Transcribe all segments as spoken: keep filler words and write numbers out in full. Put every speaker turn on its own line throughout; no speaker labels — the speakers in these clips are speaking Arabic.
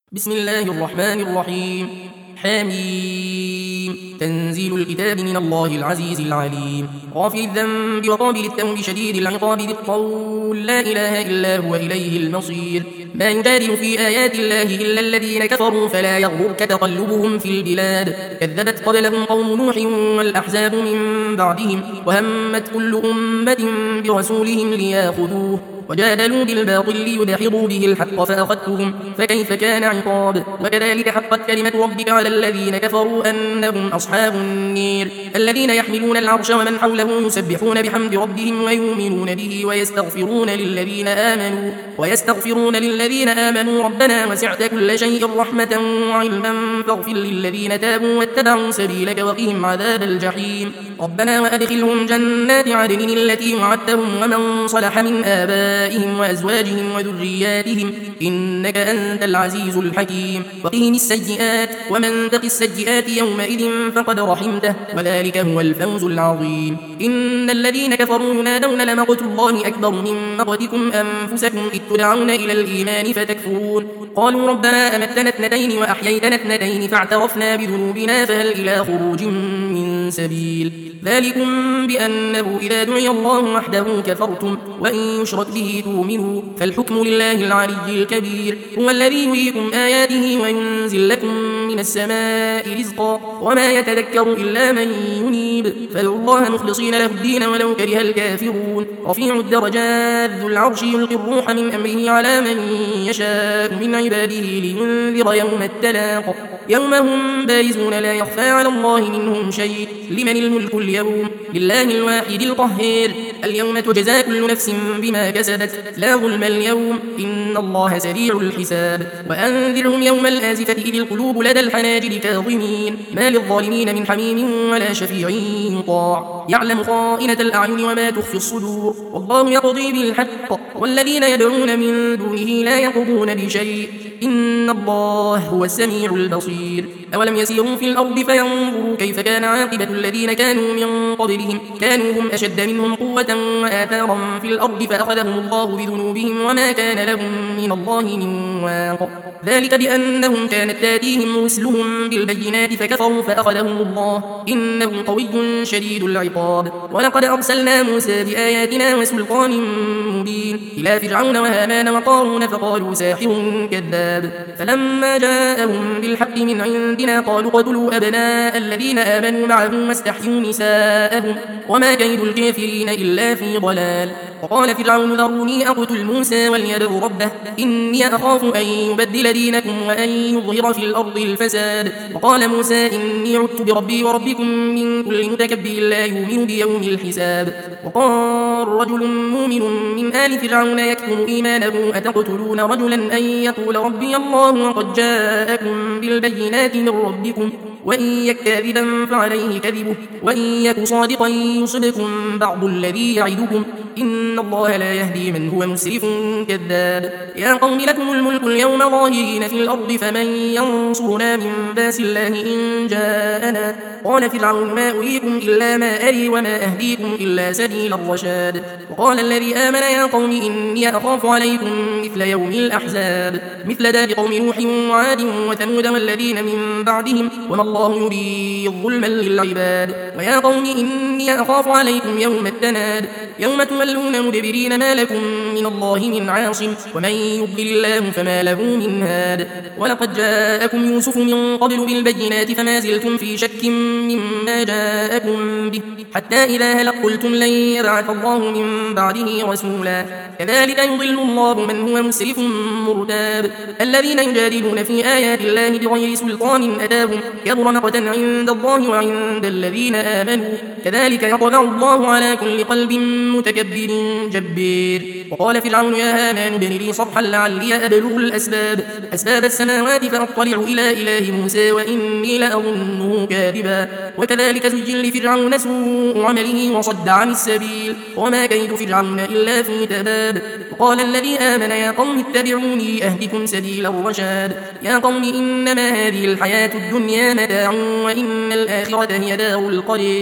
بسم الله الرحمن الرحيم. حميم. تنزيل الكتاب من الله العزيز العليم، غافر الذنب وقابل التوب شديد العقاب ذي الطول، لا إله إلا هو إليه المصير. ما يجادل في آيات الله إلا الذين كفروا فلا يغررك تقلبهم في البلاد. كذبت قبلهم قوم نوح والأحزاب من بعدهم، وهمت كل أمة برسولهم ليأخذوه، وجادلوا بالباطل ليدحضوا به الحق فأخذتهم فكيف كان عقاب. وكذلك حقت كلمة ربك على الذين كفروا أنهم أصحاب النير، الذين يحملون العرش ومن حوله يسبحون بحمد ربهم ويؤمنون به ويستغفرون للذين آمنوا ويستغفرون للذين آمنوا ربنا وسعت كل شيء رحمة وعلما فاغفر للذين تابوا واتبعوا سبيلك وقهم عذاب الجحيم. ربنا وأدخلهم جنات عدن التي وعدتهم ومن صلح من آبائهم وأزواجهم وذرياتهم إنك أنت العزيز الحكيم. وقهم السيئات ومن تق السيئات يومئذ فقد رحمته وذلك هو الفوز العظيم. إن الذين كفروا ينادون لمقت الله أكبر من مقتكم أنفسكم إذ تدعون إلى الإيمان فتكفرون. قالوا ربنا أمتنا اثنتين وأحييتنا اثنتين فاعترفنا بذنوبنا فهل إلى خروج من سبيل. ذلكم بأنه إذا دعي الله وحده كفرتم وإن يشرك به تؤمنوا فالحكم لله العلي الكبير. هو الذي يريكم آياته وينزل لكم من السماء رزقا وما يتذكر إلا من ينيب فادعوا الله مخلصين له الدين ولو كره الكافرون. رفيع الدرجات ذو العرش يلقي الروح من أمره على من يشاء من عباده لينذر يوم التلاق، يوم هم بارزون لا يخفى على الله منهم شيء. لمن الملك اليوم؟ لله الواحد القهار. اليوم تجزى كل نفس بما كسبت لا ظلم اليوم إن الله سريع الحساب. وأنذرهم يوم الآزفة إذ القلوب لدى الحناجر كاظمين ما للظالمين من حميم ولا شفيع يطاع، يعلم خائنة الأعين وما تخفي الصدور والله يقضي بالحق والذين يدعون من دونه لا يقضون بشيء إن الله هو السميع البصير. أولم يسيروا في الأرض فينظروا كيف كان عاقبة الذين كانوا من قبلهم كانوا هم أشد منهم قوة وآثارا في الأرض فأخذهم الله بذنوبهم وما كان لهم من الله من واق. ذلك بأنهم كانت تاتيهم رسلهم بالبينات فكفروا فأخذهم الله إنه قوي شديد العقاب. ولقد أرسلنا موسى بآياتنا وسلطان مبين إلى فرعون وهامان وقارون فقالوا ساحر كذاب، فلما جاءهم بالحق من عندنا قالوا اقتلوا أبناء الذين آمنوا معه واستحيوا نساءهم وما كيد الكافرين إلا في ضلال. وقال فرعون ذروني أقتل موسى وليدع ربه إني أخاف أن يبدل دينكم وأن يظهر في الأرض الفساد. وقال موسى إني عدت بربي وربكم من كل متكبر لا يؤمن بيوم الحساب. وقال رجل مؤمن من آل فرعون يكتم إيمانه أتقتلون رجلا أن يقول ربي الله وقد جاءكم بالبينات من ربكم وإن يك كاذبا فعليه كذبه وإن يك صادقا يصبكم بعض الذي يعدكم إن الله لا يهدي من هو مسرف كذاب. يا قوم لكم الملك اليوم ظاهرين في الأرض فمن ينصرنا من باس الله إن جاءنا. قال فرعون ما أريكم إلا ما أري وما أهديكم إلا سبيل الرشاد. وقال الذي آمن يا قوم إني أخاف عليكم مثل يوم الأحزاب مثل داب قوم نوح وعاد وثمود والذين من بعدهم وما الله يريد ظلما للعباد. ويا قوم إني أخاف عليكم يوم التناد يوم تولون مدبرين ما لكم من الله من عاصم ومن يضلل الله فما له من هاد. ولقد جاءكم يوسف من قبل بالبينات فما زلتم في شك مما جاءكم به حتى إذا هلق قلتم لن يبعث الله من بعده رسولا كذلك يضل الله من هو مسرف مرتاب. الذين يجادلون في آيات الله بغير سلطان أتاهم كبر مقتا عند الله وعند الذين آمنوا كذلك يطبع الله على كل قلب متكبر جبير. وقال فرعون يا هامان ابن لي صرحا لعلي أبلغ الأسباب أسباب السماوات فأطلع إلى إله موسى وإني لأظنه كاذبا. وكذلك زجل لفرعون سوء عمله وصد عن السبيل وما كيد فرعون إلا في تباب. وقال الذي آمن يا قوم اتبعوني أهدكم سبيل الرشاد. يا قوم إنما هذه الحياة الدنيا متاع وإن الآخرة هي دار القرير.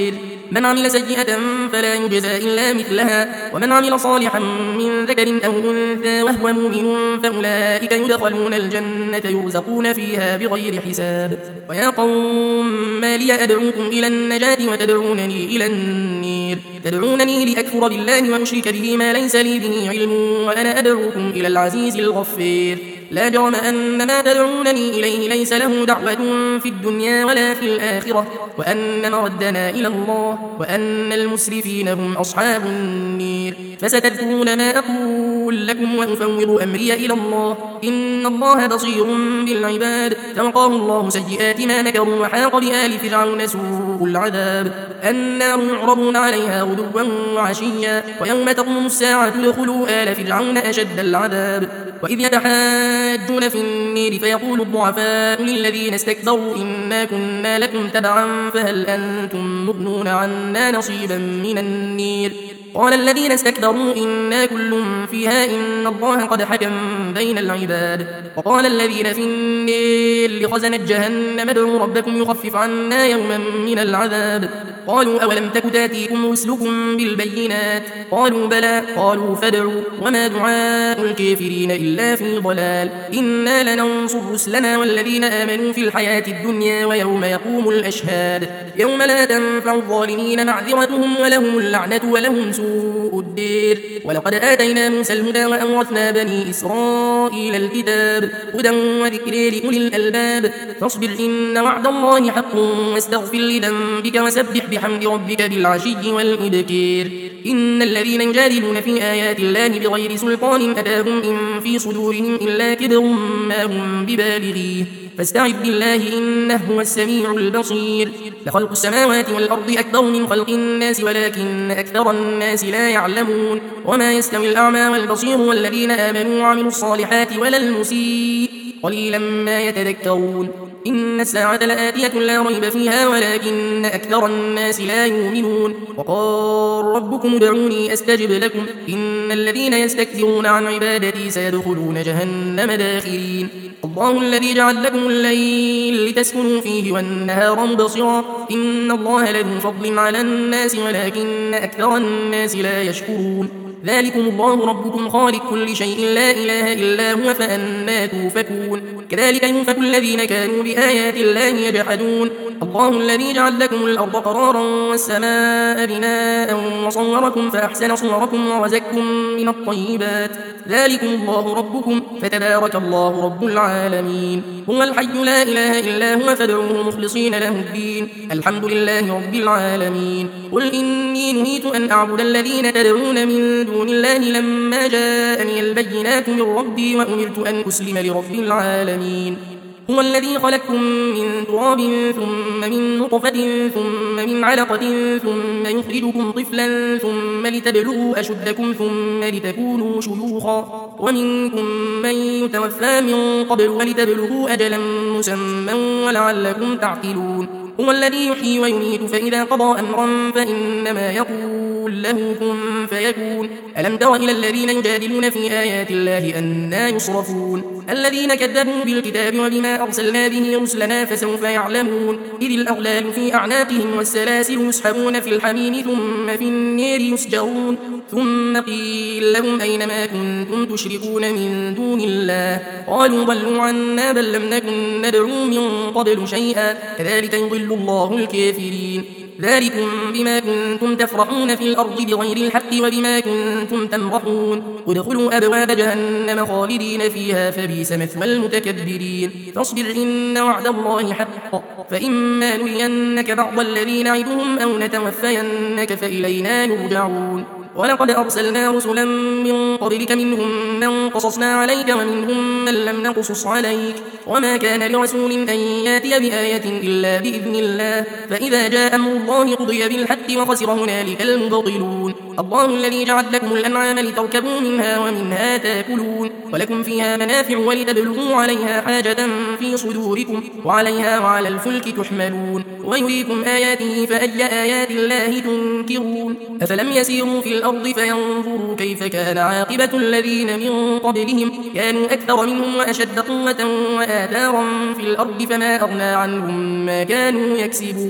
من عمل سيئة فلا يجزى إلا مثلها ومن عمل صالحا من ذكر أو أنثى وهو مؤمن فأولئك يدخلون الجنة يرزقون فيها بغير حساب. ويا قوم ما لي أدعوكم إلى النجاة وتدعونني إلى النير تدعونني لأكفر بالله وأشرك به ما ليس لي به علم وأنا أدعوكم إلى العزيز الغفير. لا جرم أن ما تدعونني إليه ليس له دعوة في الدنيا ولا في الآخرة وأن مردنا إلى الله وأن المسرفين هم أصحاب النير. فستذكرون ما أقول لكم وأفوض أمري إلى الله إن الله بصير بالعباد. فوقاه الله سيئات ما مكروا وحاق بآل فرعون سوء العذاب. النار يعرضون عليها غدوا وعشيا ويوم تقوم الساعة ادخلوا آل فرعون أشد العذاب. وإذ يتحاجون في النير فيقول الضعفاء للذين استكبروا إنا كنا لكم تبعا فهل أنتم مغنون عنا نصيبا من النير قال الذين استكبروا إنا كل فيها إن الله قد حكم بين العباد. وقال الذين في النير لخزنة جهنم ادعوا ربكم يخفف عنا يوما من العذاب قالوا أولم تك تاتيكم رسلكم بالبينات قالوا بلى قالوا فادعوا وما دعاء الكافرين إلا في ضلال. إنا لننصر رسلنا والذين آمنوا في الحياة الدنيا ويوم يقوم الأشهاد يوم لا تنفع الظالمين معذرتهم ولهم اللعنة ولهم سوء الدير. ولقد آتينا موسى الهدى وأورثنا بني إسرائيل الكتاب هدى وذكر لأولي الألباب. فاصبر إن وعد الله حق واستغفر لذنبك وسبح بحمد ربك بالعشي والإبكار. إن الذين يجادلون في آيات الله بغير سلطان أتاهم إن في صدورهم إلا كبر ما هم ببالغيه فاستعذ بالله إنه هو السميع البصير. لخلق السماوات والأرض أكبر من خلق الناس ولكن أكثر الناس لا يعلمون. وما يستوي الأعمى والبصير والذين آمنوا وعملوا الصالحات ولا المسيء قليلا ما يتذكرون. إن الساعة لآتية لا ريب فيها ولكن أكثر الناس لا يؤمنون. وقال ربكم ادعوني أستجب لكم إن الذين يستكبرون عن عبادتي سيدخلون جهنم داخرين. الله الذي جعل لكم الليل لتسكنوا فيه والنهار مبصرا إن الله لذو فضل على الناس ولكن أكثر الناس لا يشكرون. ذلكم الله ربكم خالق كل شيء لا إله إلا هو فأنا توفكون. كذلك يؤفك الذين كانوا بآيات الله يجحدون. الله الذي جعل لكم الأرض قرارا والسماء بناء وصوركم فأحسن صوركم ورزقكم من الطيبات ذلكم الله ربكم فتبارك الله رب العالمين. هو الحي لا إله إلا هو فادعوه مخلصين له الدين الحمد لله رب العالمين. قل إني نهيت أن أعبد الذين تدعون من دون الله لما جاءني البينات من ربي وأمرت أن أسلم لرب العالمين. هو الذي خلقكم من تراب ثم من نطفة ثم من علقة ثم يخرجكم طفلا ثم لتبلغوا أشدكم ثم لتكونوا شيوخا ومنكم من يتوفى من قبل ولتبلغوا أجلا مسمى ولعلكم تعقلون. هو الذي يحيي ويميت فإذا قضى أمرا فإنما يقول له كن فيكون. ألم تر إلى الذين يجادلون في آيات الله أنى يصرفون الذين كذبوا بالكتاب وبما أرسلنا به رسلنا فسوف يعلمون. إذ الأغلال في أعناقهم والسلاسل يسحبون في الحميم ثم في النير يسجرون ثم قيل لهم أين ما كنتم تشركون من دون الله قالوا ضلوا عنا بل لم نكن ندعو من قبل شيئا كذلك يضل الله الكافرين. ذلكم بما كنتم تفرحون في الأرض بغير الحق وبما كنتم تمرحون. ادخلوا أبواب جهنم خالدين فيها فبئس مثوى المتكبرين. فاصبر إن وعد الله حق فإما نرينك بعض الذي نعدهم أو نتوفينك فإلينا يرجعون. ولقد أرسلنا رسلا من قبلك منهم من قصصنا عليك ومنهم من لم نقصص عليك وما كان لرسول أن ياتي بآية إلا بإذن الله فإذا جاء أمر الله قضي بالحق وخسر هنالك المبطلون. الله الذي جعل لكم الأنعام لتركبوا منها ومنها تاكلون ولكم فيها منافع ولتبلغوا عليها حاجة في صدوركم وعليها وعلى الفلك تحملون ويريكم آياته فأي آيات الله تنكرون. أفلم يسيروا في الأرض فينظروا كيف كان عاقبة الذين من قبلهم كانوا أكثر منهم وأشد قوة وآثارا في الأرض فما أغنى عنهم ما كانوا يكسبون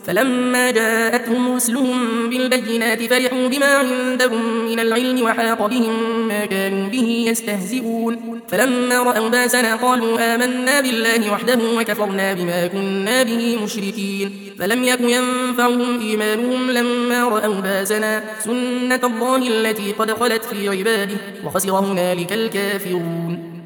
فلما جاءتهم رسلهم بالبينات فرحوا بما عندهم من العلم وحاق بهم ما كانوا به يستهزئون فلما رأوا باسنا قالوا آمنا بالله وحده وكفرنا بما كنا به مشركين فلم يك ينفعهم إيمانهم لما رأوا باسنا سنة الله التي قد خلت في عباده وخسر هنالك الكافرون